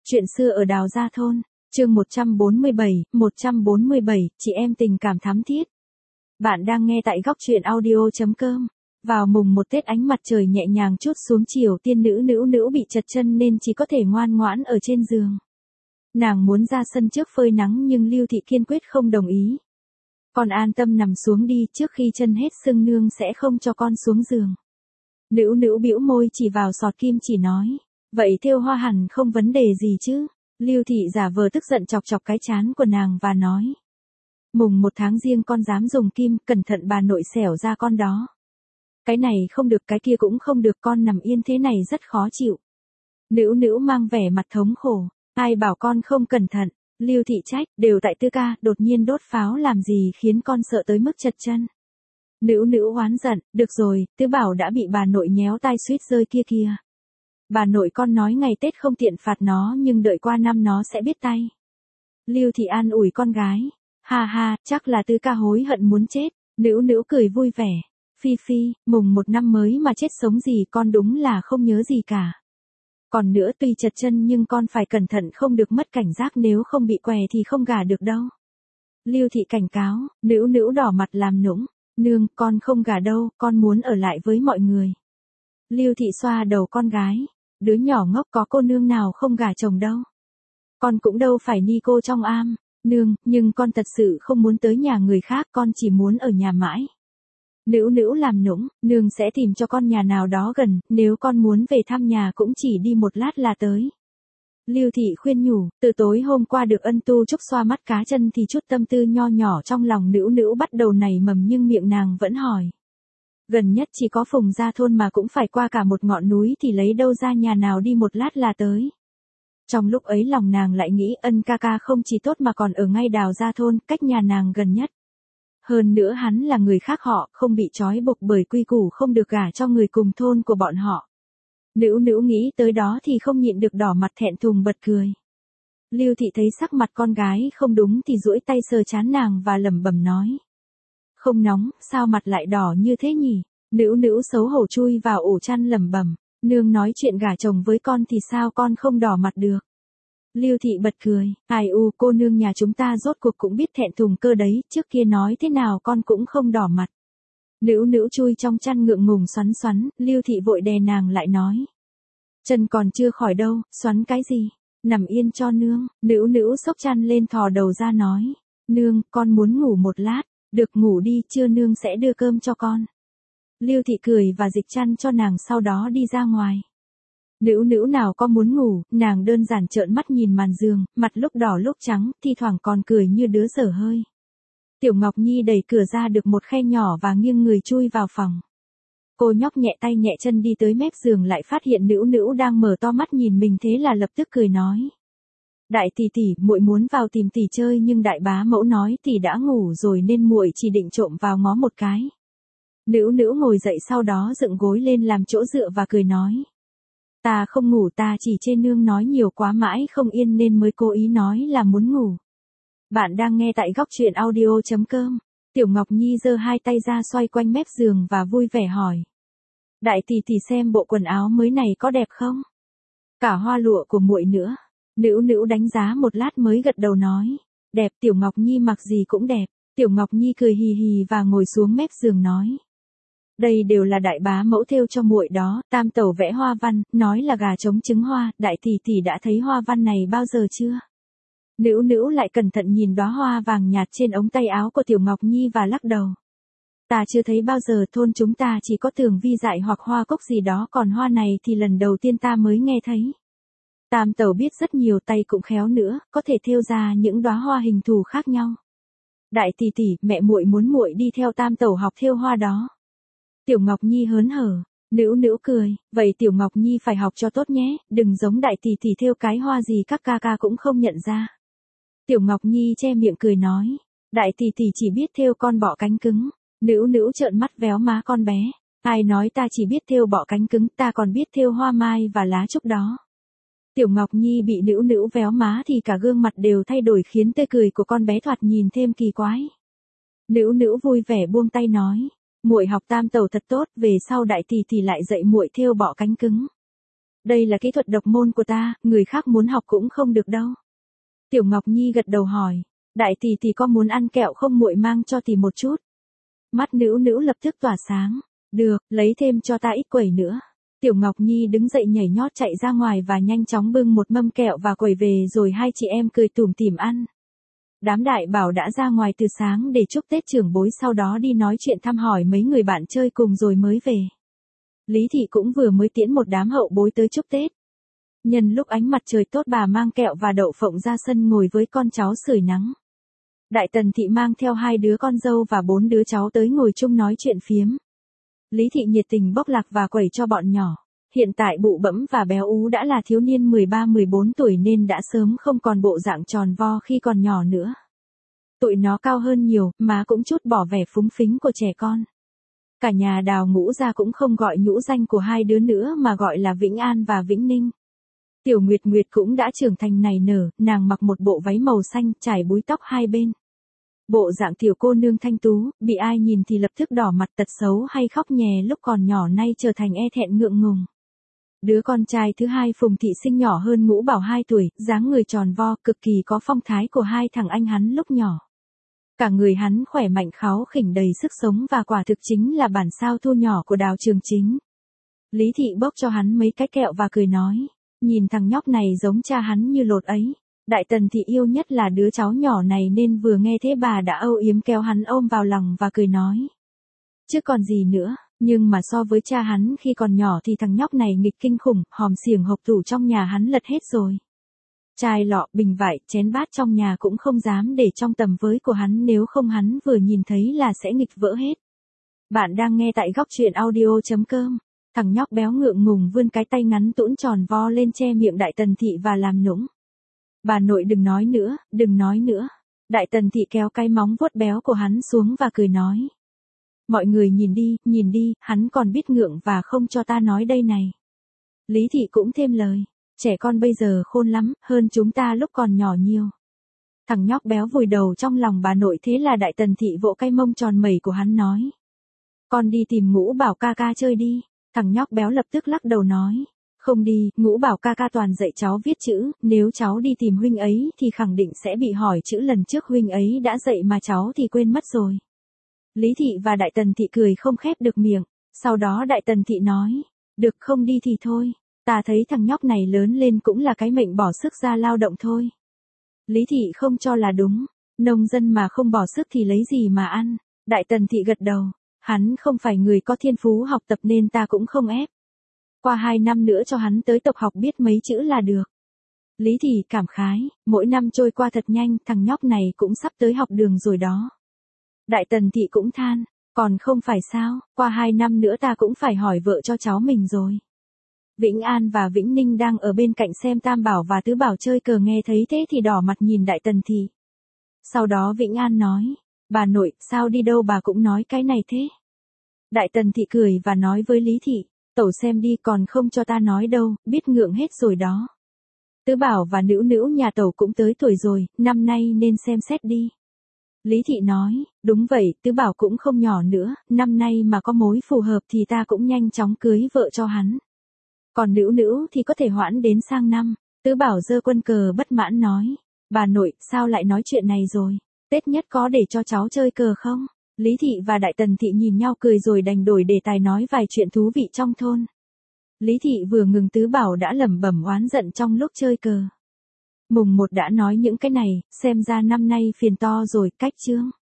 Chuyện xưa ở Đào Gia Thôn, chương 147, chị em tình cảm thắm thiết. Bạn đang nghe tại góc truyện audio.com. Vào mùng 1 Tết ánh mặt trời nhẹ nhàng trút xuống chiều, tiên nữ bị chật chân nên chỉ có thể ngoan ngoãn ở trên giường. Nàng muốn ra sân trước phơi nắng nhưng Lưu Thị kiên quyết không đồng ý. Con an tâm nằm xuống đi, trước khi chân hết sưng nương sẽ không cho con xuống giường. Nữ bĩu môi chỉ vào sọt kim chỉ nói. Vậy thêu hoa hẳn không vấn đề gì chứ? Lưu Thị giả vờ tức giận chọc chọc cái trán của nàng và nói. Mùng 1 tháng Giêng con dám dùng kim, cẩn thận bà nội xẻo ra con đó. Cái này không được, cái kia cũng không được, con nằm yên thế này rất khó chịu. Nữ mang vẻ mặt thống khổ. Ai bảo con không cẩn thận? Lưu Thị trách, đều tại Tư ca, đột nhiên đốt pháo làm gì khiến con sợ tới mức chật chân. Nữ oán giận, được rồi, Tứ bảo đã bị bà nội nhéo tai suýt rơi kia. Bà nội con nói ngày Tết không tiện phạt nó nhưng đợi qua năm nó sẽ biết tay. Lưu Thị an ủi con gái. Ha, chắc là Tư ca hối hận muốn chết. Nữ cười vui vẻ. Phi, mùng 1 năm mới mà chết sống gì con đúng là không nhớ gì cả. Còn nữa tuy chật chân nhưng con phải cẩn thận không được mất cảnh giác, nếu không bị què thì không gả được đâu. Lưu Thị cảnh cáo, nữ đỏ mặt làm nũng. Nương, con không gả đâu, con muốn ở lại với mọi người. Lưu Thị xoa đầu con gái. Đứa nhỏ ngốc, có cô nương nào không gả chồng đâu. Con cũng đâu phải ni cô trong am. Nương, nhưng con thật sự không muốn tới nhà người khác, con chỉ muốn ở nhà mãi. Nữ làm nũng, nương sẽ tìm cho con nhà nào đó gần, nếu con muốn về thăm nhà cũng chỉ đi một lát là tới. Lưu Thị khuyên nhủ, từ tối hôm qua được ân tu chúc xoa mắt cá chân thì chút tâm tư nho nhỏ trong lòng nữ bắt đầu nảy mầm nhưng miệng nàng vẫn hỏi. Gần nhất chỉ có Phùng Gia Thôn mà cũng phải qua cả một ngọn núi thì lấy đâu ra nhà nào đi một lát là tới. Trong lúc ấy lòng nàng lại nghĩ Ân ca không chỉ tốt mà còn ở ngay Đào Gia Thôn, cách nhà nàng gần nhất. Hơn nữa hắn là người khác họ, không bị trói buộc bởi quy củ không được gả cho người cùng thôn của bọn họ. Nữ nghĩ tới đó thì không nhịn được đỏ mặt thẹn thùng bật cười. Lưu Thị thấy sắc mặt con gái không đúng thì duỗi tay sờ trán nàng và lẩm bẩm nói. Không nóng, sao mặt lại đỏ như thế nhỉ? Nữ xấu hổ chui vào ổ chăn lẩm bẩm. Nương nói chuyện gả chồng với con thì sao con không đỏ mặt được? Lưu Thị bật cười. Ai u, cô nương nhà chúng ta rốt cuộc cũng biết thẹn thùng cơ đấy, trước kia nói thế nào con cũng không đỏ mặt. Nữ chui trong chăn ngượng ngùng xoắn, Lưu Thị vội đè nàng lại nói. Chân còn chưa khỏi đâu, xoắn cái gì? Nằm yên cho nương. Nữ xốc chăn lên thò đầu ra nói. Nương, con muốn ngủ một lát. Được, ngủ đi, trưa nương sẽ đưa cơm cho con. Lưu Thị cười và dịch chăn cho nàng sau đó đi ra ngoài. Nữ nào có muốn ngủ, nàng đơn giản trợn mắt nhìn màn giường, mặt lúc đỏ lúc trắng, thi thoảng còn cười như đứa dở hơi. Tiểu Ngọc Nhi đẩy cửa ra được một khe nhỏ và nghiêng người chui vào phòng. Cô nhóc nhẹ tay nhẹ chân đi tới mép giường lại phát hiện nữ đang mở to mắt nhìn mình thế là lập tức cười nói. Đại tỷ, muội muốn vào tìm tỷ chơi nhưng đại bá mẫu nói tỷ đã ngủ rồi nên muội chỉ định trộm vào ngó một cái. Nữ ngồi dậy sau đó dựng gối lên làm chỗ dựa và cười nói. Ta không ngủ, ta chỉ chê nương nói nhiều quá mãi không yên nên mới cố ý nói là muốn ngủ. Bạn đang nghe tại góc truyện audio.com. Tiểu Ngọc Nhi giơ hai tay ra xoay quanh mép giường và vui vẻ hỏi. Đại tỷ xem bộ quần áo mới này có đẹp không? Cả hoa lụa của muội nữa. Nữ đánh giá một lát mới gật đầu nói. Đẹp, Tiểu Ngọc Nhi mặc gì cũng đẹp. Tiểu Ngọc Nhi cười hì và ngồi xuống mép giường nói. Đây đều là đại bá mẫu thêu cho muội đó, tam tẩu vẽ hoa văn, nói là gà trống trứng hoa, đại tỷ đã thấy hoa văn này bao giờ chưa? Nữ lại cẩn thận nhìn đóa hoa vàng nhạt trên ống tay áo của Tiểu Ngọc Nhi và lắc đầu. Ta chưa thấy bao giờ, thôn chúng ta chỉ có tường vi dại hoặc hoa cúc gì đó, còn hoa này thì lần đầu tiên ta mới nghe thấy. Tam tẩu biết rất nhiều, tay cũng khéo nữa, có thể thêu ra những đóa hoa hình thù khác nhau. Đại tỷ, mẹ muội muốn muội đi theo tam tẩu học thêu hoa đó. Tiểu Ngọc Nhi hớn hở. Nữ cười, vậy Tiểu Ngọc Nhi phải học cho tốt nhé, đừng giống đại tỷ thêu cái hoa gì các ca cũng không nhận ra. Tiểu Ngọc Nhi che miệng cười nói, đại tỷ chỉ biết thêu con bọ cánh cứng. Nữ trợn mắt véo má con bé. Ai nói ta chỉ biết thêu bọ cánh cứng, ta còn biết thêu hoa mai và lá trúc đó. Tiểu Ngọc Nhi bị nữ véo má thì cả gương mặt đều thay đổi khiến tươi cười của con bé thoạt nhìn thêm kỳ quái. Nữ vui vẻ buông tay nói. Muội học tam tẩu thật tốt, về sau đại tỷ lại dạy muội thêu bọ cánh cứng. Đây là kỹ thuật độc môn của ta, người khác muốn học cũng không được đâu. Tiểu Ngọc Nhi gật đầu hỏi, đại tỷ tỷ có muốn ăn kẹo không, muội mang cho tỷ một chút. Mắt Nữu Nữu lập tức tỏa sáng, được, lấy thêm cho ta ít quẩy nữa. Tiểu Ngọc Nhi đứng dậy nhảy nhót chạy ra ngoài và nhanh chóng bưng một mâm kẹo và quẩy về, rồi hai chị em cười tủm tỉm ăn. Đám đại bảo đã ra ngoài từ sáng để chúc Tết trưởng bối, sau đó đi nói chuyện thăm hỏi mấy người bạn chơi cùng rồi mới về. Lý Thị cũng vừa mới tiễn một đám hậu bối tới chúc Tết. Nhân lúc ánh mặt trời tốt, bà mang kẹo và đậu phộng ra sân ngồi với con cháu sưởi nắng. Đại Tần Thị mang theo 2 đứa con dâu và 4 đứa cháu tới ngồi chung nói chuyện phiếm. Lý Thị nhiệt tình bóc lạc và quẩy cho bọn nhỏ. Hiện tại bụ bẫm và béo ú đã là thiếu niên 13-14 tuổi nên đã sớm không còn bộ dạng tròn vo khi còn nhỏ nữa. Tụi nó cao hơn nhiều, má cũng chút bỏ vẻ phúng phính của trẻ con. Cả nhà Đào Ngũ Gia cũng không gọi nhũ danh của 2 đứa nữa mà gọi là Vĩnh An và Vĩnh Ninh. Tiểu Nguyệt Nguyệt cũng đã trưởng thành nảy nở, nàng mặc một bộ váy màu xanh, trải búi tóc hai bên. Bộ dạng tiểu cô nương thanh tú, bị ai nhìn thì lập tức đỏ mặt, tật xấu hay khóc nhè lúc còn nhỏ nay trở thành e thẹn ngượng ngùng. Đứa con trai thứ hai Phùng Thị Sinh nhỏ hơn Ngũ Bảo 2 tuổi, dáng người tròn vo, cực kỳ có phong thái của hai thằng anh hắn lúc nhỏ. Cả người hắn khỏe mạnh kháu khỉnh đầy sức sống và quả thực chính là bản sao thu nhỏ của Đào Trường Chính. Lý Thị bốc cho hắn mấy cái kẹo và cười nói, nhìn thằng nhóc này giống cha hắn như lột ấy. Đại Tần Thị yêu nhất là đứa cháu nhỏ này nên vừa nghe thế bà đã âu yếm kéo hắn ôm vào lòng và cười nói. Chứ còn gì nữa, nhưng mà so với cha hắn khi còn nhỏ thì thằng nhóc này nghịch kinh khủng, hòm xiềng hộp tủ trong nhà hắn lật hết rồi. Chai lọ, bình vải, chén bát trong nhà cũng không dám để trong tầm với của hắn, nếu không hắn vừa nhìn thấy là sẽ nghịch vỡ hết. Bạn đang nghe tại góc truyện audio.com. Thằng nhóc béo ngượng ngùng vươn cái tay ngắn tũn tròn vo lên che miệng Đại Tần Thị và làm nũng. Bà nội đừng nói nữa, đừng nói nữa. Đại Tần Thị kéo cái móng vuốt béo của hắn xuống và cười nói. Mọi người nhìn đi, hắn còn biết ngượng và không cho ta nói đây này. Lý Thị cũng thêm lời, trẻ con bây giờ khôn lắm, hơn chúng ta lúc còn nhỏ nhiều. Thằng nhóc béo vùi đầu trong lòng bà nội, thế là Đại Tần Thị vỗ cái mông tròn mẩy của hắn nói. Con đi tìm Ngũ Bảo ca ca chơi đi. Thằng nhóc béo lập tức lắc đầu nói. Không đi, Ngũ Bảo ca ca toàn dạy cháu viết chữ, nếu cháu đi tìm huynh ấy thì khẳng định sẽ bị hỏi chữ lần trước huynh ấy đã dạy mà cháu thì quên mất rồi. Lý Thị và Đại Tần Thị cười không khép được miệng, sau đó Đại Tần Thị nói, được, không đi thì thôi, ta thấy thằng nhóc này lớn lên cũng là cái mệnh bỏ sức ra lao động thôi. Lý Thị không cho là đúng, nông dân mà không bỏ sức thì lấy gì mà ăn. Đại Tần Thị gật đầu, hắn không phải người có thiên phú học tập nên ta cũng không ép. Qua 2 năm nữa cho hắn tới tộc học biết mấy chữ là được. Lý Thị cảm khái, mỗi năm trôi qua thật nhanh, thằng nhóc này cũng sắp tới học đường rồi đó. Đại Tần Thị cũng than, còn không phải sao, qua 2 năm nữa ta cũng phải hỏi vợ cho cháu mình rồi. Vĩnh An và Vĩnh Ninh đang ở bên cạnh xem Tam Bảo và Tứ Bảo chơi cờ, nghe thấy thế thì đỏ mặt nhìn Đại Tần Thị. Sau đó Vĩnh An nói, bà nội, sao đi đâu bà cũng nói cái này thế. Đại Tần Thị cười và nói với Lý Thị, tẩu xem đi, còn không cho ta nói đâu, biết ngượng hết rồi đó. Tứ Bảo và Nữu Nữu nhà tẩu cũng tới tuổi rồi, năm nay nên xem xét đi. Lý Thị nói, đúng vậy, Tứ Bảo cũng không nhỏ nữa, năm nay mà có mối phù hợp thì ta cũng nhanh chóng cưới vợ cho hắn. Còn Nữu Nữu thì có thể hoãn đến sang năm. Tứ Bảo giơ quân cờ bất mãn nói, bà nội, sao lại nói chuyện này rồi, Tết nhất có để cho cháu chơi cờ không? Lý Thị và Đại Tần Thị nhìn nhau cười rồi đành đổi đề tài nói vài chuyện thú vị trong thôn. Lý Thị vừa ngừng Tứ Bảo đã lẩm bẩm oán giận trong lúc chơi cờ. Mùng 1 đã nói những cái này, xem ra năm nay phiền to rồi, cách chương.